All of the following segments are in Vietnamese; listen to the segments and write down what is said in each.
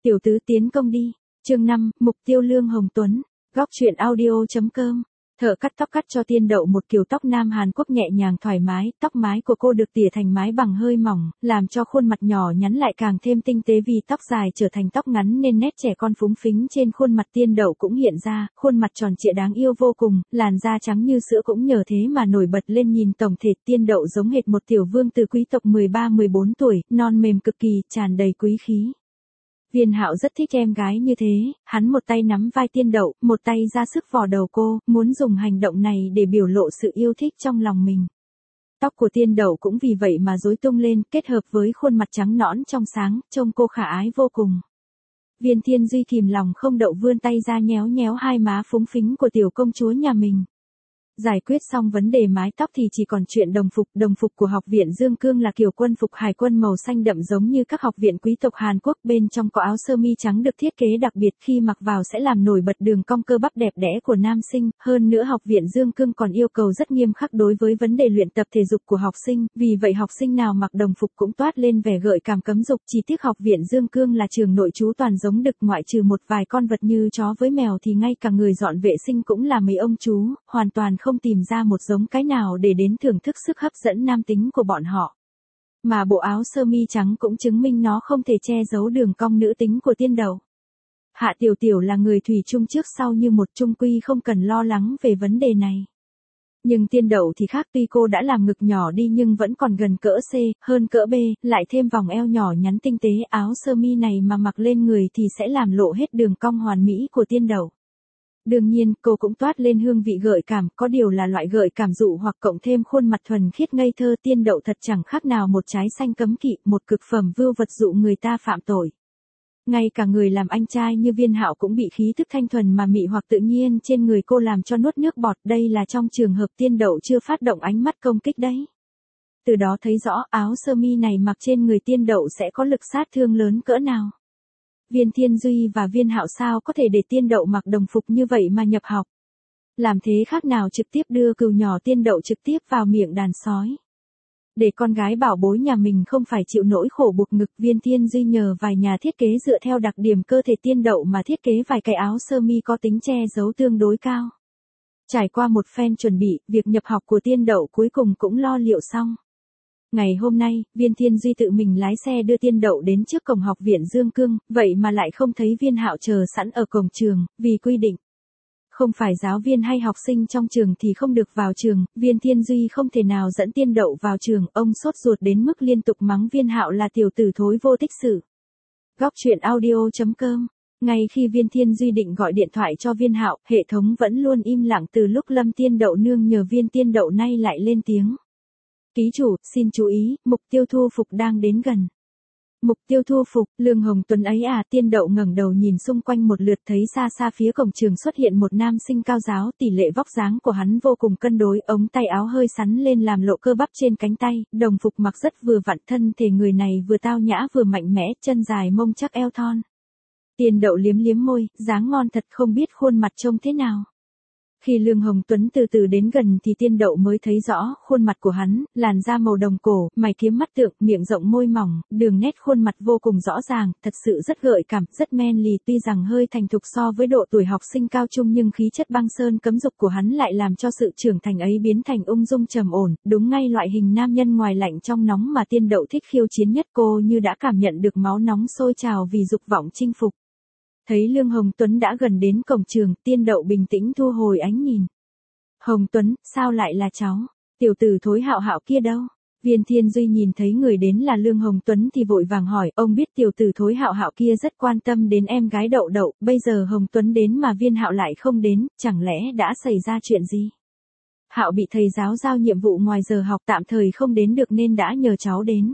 Tiểu tứ tiến công đi. Chương 5, mục tiêu Lương Hồng Tuấn. Góc truyện audio.com. Thợ cắt tóc cắt cho Tiên Đậu một kiểu tóc Nam Hàn Quốc nhẹ nhàng thoải mái, tóc mái của cô được tỉa thành mái bằng hơi mỏng, làm cho khuôn mặt nhỏ nhắn lại càng thêm tinh tế vì tóc dài trở thành tóc ngắn nên nét trẻ con phúng phính trên khuôn mặt Tiên Đậu cũng hiện ra, khuôn mặt tròn trịa đáng yêu vô cùng, làn da trắng như sữa cũng nhờ thế mà nổi bật lên nhìn tổng thể Tiên Đậu giống hệt một tiểu vương từ quý tộc 13-14 tuổi, non mềm cực kỳ, tràn đầy quý khí. Viên Hạo rất thích em gái như thế, hắn một tay nắm vai Tiên Đậu, một tay ra sức vò đầu cô, muốn dùng hành động này để biểu lộ sự yêu thích trong lòng mình. Tóc của Tiên Đậu cũng vì vậy mà rối tung lên, kết hợp với khuôn mặt trắng nõn trong sáng, trông cô khả ái vô cùng. Viên Thiên Duy kìm lòng không đậu vươn tay ra nhéo nhéo hai má phúng phính của tiểu công chúa nhà mình. Giải quyết xong vấn đề mái tóc thì chỉ còn chuyện đồng phục của học viện Dương Cương là kiểu quân phục hải quân màu xanh đậm giống như các học viện quý tộc Hàn Quốc, bên trong có áo sơ mi trắng được thiết kế đặc biệt, khi mặc vào sẽ làm nổi bật đường cong cơ bắp đẹp đẽ của nam sinh, hơn nữa học viện Dương Cương còn yêu cầu rất nghiêm khắc đối với vấn đề luyện tập thể dục của học sinh, vì vậy học sinh nào mặc đồng phục cũng toát lên vẻ gợi cảm cấm dục, chỉ tiếc học viện Dương Cương là trường nội trú toàn giống đực, ngoại trừ một vài con vật như chó với mèo thì ngay cả người dọn vệ sinh cũng là mấy ông chú, hoàn toàn không tìm ra một giống cái nào để đến thưởng thức sức hấp dẫn nam tính của bọn họ. Mà bộ áo sơ mi trắng cũng chứng minh nó không thể che giấu đường cong nữ tính của Tiên Đậu. Hạ Tiểu Tiểu là người thủy chung trước sau như một, chung quy không cần lo lắng về vấn đề này. Nhưng Tiên Đậu thì khác, tuy cô đã làm ngực nhỏ đi nhưng vẫn còn gần cỡ C, hơn cỡ B, lại thêm vòng eo nhỏ nhắn tinh tế, áo sơ mi này mà mặc lên người thì sẽ làm lộ hết đường cong hoàn mỹ của Tiên Đậu. Đương nhiên, cô cũng toát lên hương vị gợi cảm, có điều là loại gợi cảm dụ hoặc cộng thêm khuôn mặt thuần khiết ngây thơ. Tiên Đậu thật chẳng khác nào một trái xanh cấm kỵ, một cực phẩm vưu vật dụ người ta phạm tội. Ngay cả người làm anh trai như Viên Hạo cũng bị khí thức thanh thuần mà mị hoặc tự nhiên trên người cô làm cho nuốt nước bọt, đây là trong trường hợp Tiên Đậu chưa phát động ánh mắt công kích đấy. Từ đó thấy rõ áo sơ mi này mặc trên người Tiên Đậu sẽ có lực sát thương lớn cỡ nào. Viên Thiên Duy và Viên Hạo sao có thể để Tiên Đậu mặc đồng phục như vậy mà nhập học. Làm thế khác nào trực tiếp đưa cừu nhỏ Tiên Đậu trực tiếp vào miệng đàn sói. Để con gái bảo bối nhà mình không phải chịu nỗi khổ buộc ngực, Viên Thiên Duy nhờ vài nhà thiết kế dựa theo đặc điểm cơ thể Tiên Đậu mà thiết kế vài cái áo sơ mi có tính che giấu tương đối cao. Trải qua một phen chuẩn bị, việc nhập học của Tiên Đậu cuối cùng cũng lo liệu xong. Ngày hôm nay, Viên Thiên Duy tự mình lái xe đưa Tiên Đậu đến trước cổng học viện Dương Cương, vậy mà lại không thấy Viên Hạo chờ sẵn ở cổng trường, vì quy định. Không phải giáo viên hay học sinh trong trường thì không được vào trường, Viên Thiên Duy không thể nào dẫn Tiên Đậu vào trường, ông sốt ruột đến mức liên tục mắng Viên Hạo là tiểu tử thối vô tích sự. Góc truyện audio.com. Ngay khi Viên Thiên Duy định gọi điện thoại cho Viên Hạo, hệ thống vẫn luôn im lặng từ lúc Lâm Tiên Đậu nương nhờ Viên Tiên Đậu nay lại lên tiếng. Ký chủ, xin chú ý, mục tiêu thu phục đang đến gần. Mục tiêu thu phục, Lương Hồng Tuấn ấy à? Tiên Đậu ngẩng đầu nhìn xung quanh một lượt, thấy xa xa phía cổng trường xuất hiện một nam sinh cao giáo, tỷ lệ vóc dáng của hắn vô cùng cân đối, ống tay áo hơi sắn lên làm lộ cơ bắp trên cánh tay, đồng phục mặc rất vừa vặn, thân thể người này vừa tao nhã vừa mạnh mẽ, chân dài mông chắc eo thon. Tiên Đậu liếm liếm môi, dáng ngon thật, không biết khuôn mặt trông thế nào. Khi Lương Hồng Tuấn từ từ đến gần thì Tiên Đậu mới thấy rõ khuôn mặt của hắn, làn da màu đồng cổ, mày kiếm mắt tượng, miệng rộng môi mỏng, đường nét khuôn mặt vô cùng rõ ràng, thật sự rất gợi cảm, rất men lì, tuy rằng hơi thành thục so với độ tuổi học sinh cao trung nhưng khí chất băng sơn cấm dục của hắn lại làm cho sự trưởng thành ấy biến thành ung dung trầm ổn, đúng ngay loại hình nam nhân ngoài lạnh trong nóng mà Tiên Đậu thích khiêu chiến nhất. Cô như đã cảm nhận được máu nóng sôi trào vì dục vọng chinh phục. Thấy Lương Hồng Tuấn đã gần đến cổng trường, Tiên Đậu bình tĩnh thu hồi ánh nhìn. Hồng Tuấn, sao lại là cháu? Tiểu tử thối Hạo Hạo kia đâu? Viên Thiên Duy nhìn thấy người đến là Lương Hồng Tuấn thì vội vàng hỏi, ông biết tiểu tử thối Hạo Hạo kia rất quan tâm đến em gái Đậu Đậu, bây giờ Hồng Tuấn đến mà Viên Hạo lại không đến, chẳng lẽ đã xảy ra chuyện gì? Hạo bị thầy giáo giao nhiệm vụ ngoài giờ học tạm thời không đến được nên đã nhờ cháu đến.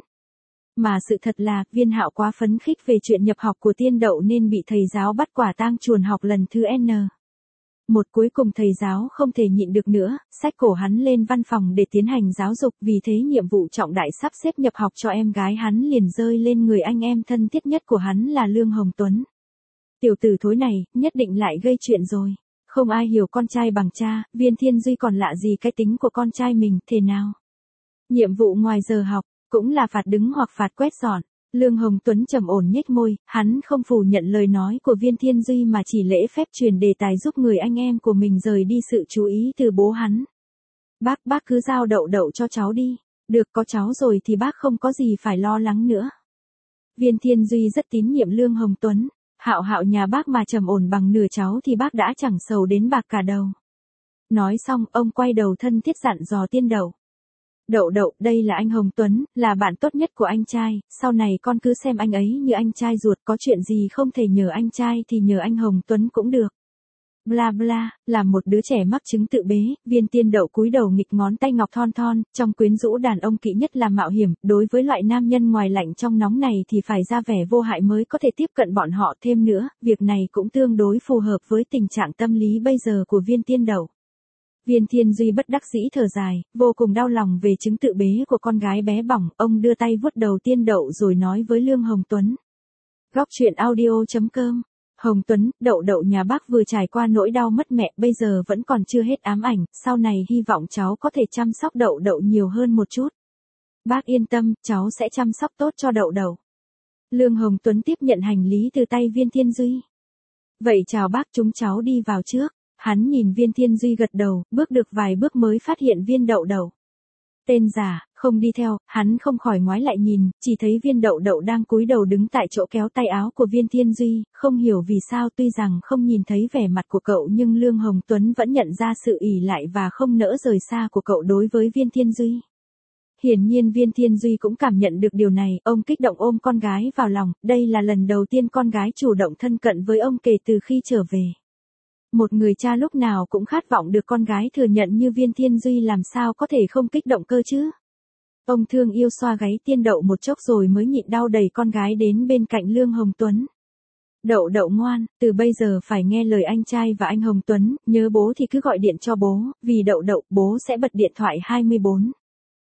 Mà sự thật là, Viên Hạo quá phấn khích về chuyện nhập học của Tiên Đậu nên bị thầy giáo bắt quả tang chuồn học lần thứ N. Một cuối cùng thầy giáo không thể nhịn được nữa, xách cổ hắn lên văn phòng để tiến hành giáo dục, vì thế nhiệm vụ trọng đại sắp xếp nhập học cho em gái hắn liền rơi lên người anh em thân thiết nhất của hắn là Lương Hồng Tuấn. Tiểu tử thối này, nhất định lại gây chuyện rồi. Không ai hiểu con trai bằng cha, Viên Thiên Duy còn lạ gì cái tính của con trai mình, thế nào? Nhiệm vụ ngoài giờ học, cũng là phạt đứng hoặc phạt quét dọn. Lương Hồng Tuấn trầm ổn nhếch môi, hắn không phủ nhận lời nói của Viên Thiên Duy mà chỉ lễ phép truyền đề tài giúp người anh em của mình rời đi sự chú ý từ bố hắn. Bác cứ giao đậu đậu cho cháu đi. Được, có cháu rồi thì bác không có gì phải lo lắng nữa. Viên Thiên Duy rất tín nhiệm Lương Hồng Tuấn. Hạo Hạo nhà bác mà trầm ổn bằng nửa cháu thì bác đã chẳng sầu đến bạc cả đầu. Nói xong, ông quay đầu thân thiết dặn dò Tiên Đậu. Đậu đậu, đây là anh Hồng Tuấn, là bạn tốt nhất của anh trai, sau này con cứ xem anh ấy như anh trai ruột, có chuyện gì không thể nhờ anh trai thì nhờ anh Hồng Tuấn cũng được. Bla bla, là một đứa trẻ mắc chứng tự bế, Viên Tiên Đậu cúi đầu nghịch ngón tay ngọc thon thon, trong quyến rũ đàn ông kỵ nhất là mạo hiểm, đối với loại nam nhân ngoài lạnh trong nóng này thì phải ra vẻ vô hại mới có thể tiếp cận bọn họ, thêm nữa, việc này cũng tương đối phù hợp với tình trạng tâm lý bây giờ của Viên Tiên Đậu. Viên Thiên Duy bất đắc dĩ thở dài, vô cùng đau lòng về chứng tự bế của con gái bé bỏng, ông đưa tay vuốt đầu Tiên Đậu rồi nói với Lương Hồng Tuấn. Góc truyện audio.com. Hồng Tuấn, đậu đậu nhà bác vừa trải qua nỗi đau mất mẹ, bây giờ vẫn còn chưa hết ám ảnh, sau này hy vọng cháu có thể chăm sóc đậu đậu nhiều hơn một chút. Bác yên tâm, cháu sẽ chăm sóc tốt cho đậu đậu. Lương Hồng Tuấn tiếp nhận hành lý từ tay Viên Thiên Duy. Vậy chào bác, chúng cháu đi vào trước. Hắn nhìn Viên Thiên Duy gật đầu, bước được vài bước mới phát hiện Viên đậu đậu. Tên giả, không đi theo, hắn không khỏi ngoái lại nhìn, chỉ thấy Viên đậu đậu đang cúi đầu đứng tại chỗ kéo tay áo của Viên Thiên Duy, không hiểu vì sao tuy rằng không nhìn thấy vẻ mặt của cậu nhưng Lương Hồng Tuấn vẫn nhận ra sự ỷ lại và không nỡ rời xa của cậu đối với Viên Thiên Duy. Hiển nhiên Viên Thiên Duy cũng cảm nhận được điều này, ông kích động ôm con gái vào lòng, đây là lần đầu tiên con gái chủ động thân cận với ông kể từ khi trở về. Một người cha lúc nào cũng khát vọng được con gái thừa nhận như Viên Thiên Duy làm sao có thể không kích động cơ chứ. Ông thương yêu xoa gáy Tiên Đậu một chốc rồi mới nhịn đau đẩy con gái đến bên cạnh Lương Hồng Tuấn. Đậu đậu ngoan, từ bây giờ phải nghe lời anh trai và anh Hồng Tuấn, nhớ bố thì cứ gọi điện cho bố, vì đậu đậu bố sẽ bật điện thoại 24.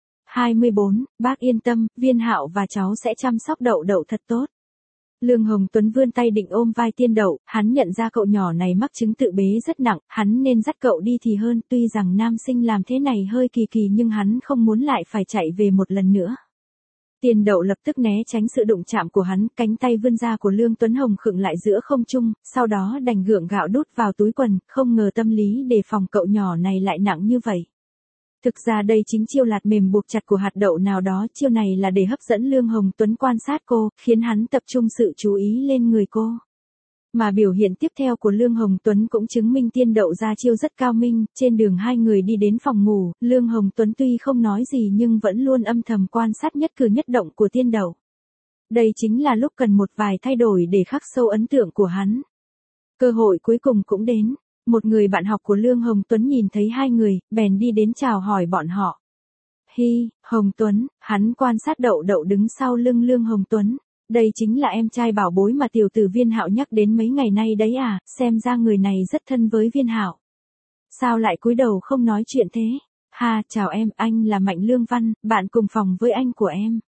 24, bác yên tâm, Viên Hạo và cháu sẽ chăm sóc đậu đậu thật tốt. Lương Hồng Tuấn vươn tay định ôm vai Tiên Đậu, hắn nhận ra cậu nhỏ này mắc chứng tự bế rất nặng, hắn nên dắt cậu đi thì hơn, tuy rằng nam sinh làm thế này hơi kỳ kỳ nhưng hắn không muốn lại phải chạy về một lần nữa. Tiên Đậu lập tức né tránh sự đụng chạm của hắn, cánh tay vươn ra của Lương Tuấn Hồng khựng lại giữa không trung, sau đó đành gượng gạo đút vào túi quần, không ngờ tâm lý đề phòng cậu nhỏ này lại nặng như vậy. Thực ra đây chính chiêu lạt mềm buộc chặt của hạt đậu nào đó, chiêu này là để hấp dẫn Lương Hồng Tuấn quan sát cô, khiến hắn tập trung sự chú ý lên người cô. Mà biểu hiện tiếp theo của Lương Hồng Tuấn cũng chứng minh Tiên Đậu ra chiêu rất cao minh, trên đường hai người đi đến phòng ngủ, Lương Hồng Tuấn tuy không nói gì nhưng vẫn luôn âm thầm quan sát nhất cử nhất động của Tiên Đậu. Đây chính là lúc cần một vài thay đổi để khắc sâu ấn tượng của hắn. Cơ hội cuối cùng cũng đến. Một người bạn học của Lương Hồng Tuấn nhìn thấy hai người, bèn đi đến chào hỏi bọn họ. Hi, Hồng Tuấn, hắn quan sát đậu đậu đứng sau lưng Lương Hồng Tuấn. Đây chính là em trai bảo bối mà tiểu tử Viên Hạo nhắc đến mấy ngày nay đấy à, xem ra người này rất thân với Viên Hạo. Sao lại cúi đầu không nói chuyện thế? Ha, chào em, anh là Mạnh Lương Văn, bạn cùng phòng với anh của em.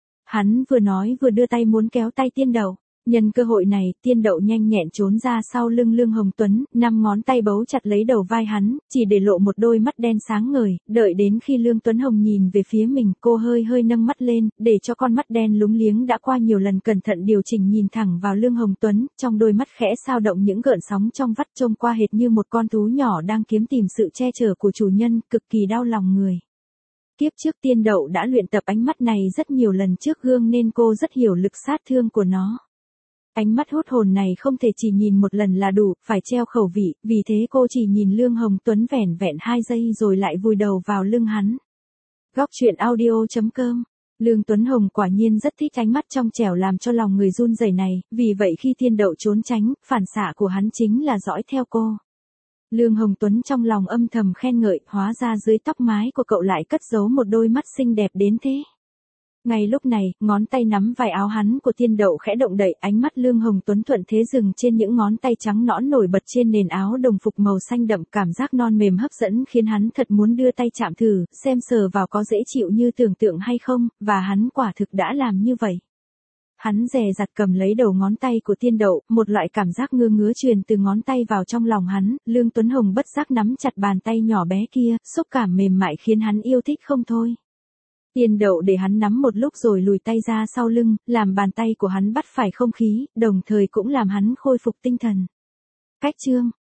Hắn vừa nói vừa đưa tay muốn kéo tay Tiên Đậu. Nhân cơ hội này, Tiên Đậu nhanh nhẹn trốn ra sau lưng Lương Hồng Tuấn, 5 ngón tay bấu chặt lấy đầu vai hắn, chỉ để lộ một đôi mắt đen sáng ngời, đợi đến khi Lương Tuấn Hồng nhìn về phía mình, cô hơi hơi nâng mắt lên, để cho con mắt đen lúng liếng đã qua nhiều lần cẩn thận điều chỉnh nhìn thẳng vào Lương Hồng Tuấn, trong đôi mắt khẽ sao động những gợn sóng trong vắt trông qua hệt như một con thú nhỏ đang kiếm tìm sự che chở của chủ nhân, cực kỳ đau lòng người. Kiếp trước Tiên Đậu đã luyện tập ánh mắt này rất nhiều lần trước gương nên cô rất hiểu lực sát thương của nó. Ánh mắt hút hồn này không thể chỉ nhìn một lần là đủ, phải treo khẩu vị, vì thế cô chỉ nhìn Lương Hồng Tuấn vẻn vẹn 2 giây rồi lại vùi đầu vào lưng hắn. Góc truyện audio.com. Lương Tuấn Hồng quả nhiên rất thích ánh mắt trong trẻo làm cho lòng người run rẩy này, vì vậy khi Tiên Đậu trốn tránh, phản xạ của hắn chính là dõi theo cô. Lương Hồng Tuấn trong lòng âm thầm khen ngợi, hóa ra dưới tóc mái của cậu lại cất giấu một đôi mắt xinh đẹp đến thế. Ngay lúc này, ngón tay nắm vai áo hắn của Tiên Đậu khẽ động đậy, ánh mắt Lương Hồng Tuấn thuận thế dừng trên những ngón tay trắng nõn nổi bật trên nền áo đồng phục màu xanh đậm, cảm giác non mềm hấp dẫn khiến hắn thật muốn đưa tay chạm thử, xem sờ vào có dễ chịu như tưởng tượng hay không, và hắn quả thực đã làm như vậy. Hắn dè dặt cầm lấy đầu ngón tay của Tiên Đậu, một loại cảm giác ngứa ngứa truyền từ ngón tay vào trong lòng hắn, Lương Tuấn Hồng bất giác nắm chặt bàn tay nhỏ bé kia, xúc cảm mềm mại khiến hắn yêu thích không thôi. Tiên đậu để hắn nắm một lúc rồi lùi tay ra sau lưng, làm bàn tay của hắn bắt phải không khí, đồng thời cũng làm hắn khôi phục tinh thần. Cách chương